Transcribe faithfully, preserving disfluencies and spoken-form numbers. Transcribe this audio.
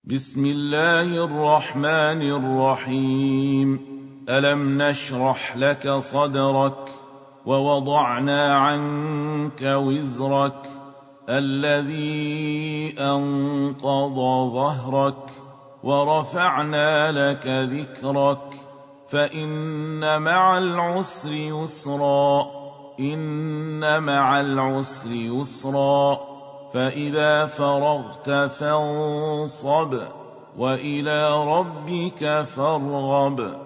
بسم الله الرحمن الرحيم. ألم نشرح لك صدرك ووضعنا عنك وزرك الذي أنقض ظهرك ورفعنا لك ذكرك فإن مع العسر يسرا إن مع العسر يسرا فإذا فرغت فانصب وإلى ربك فارغب.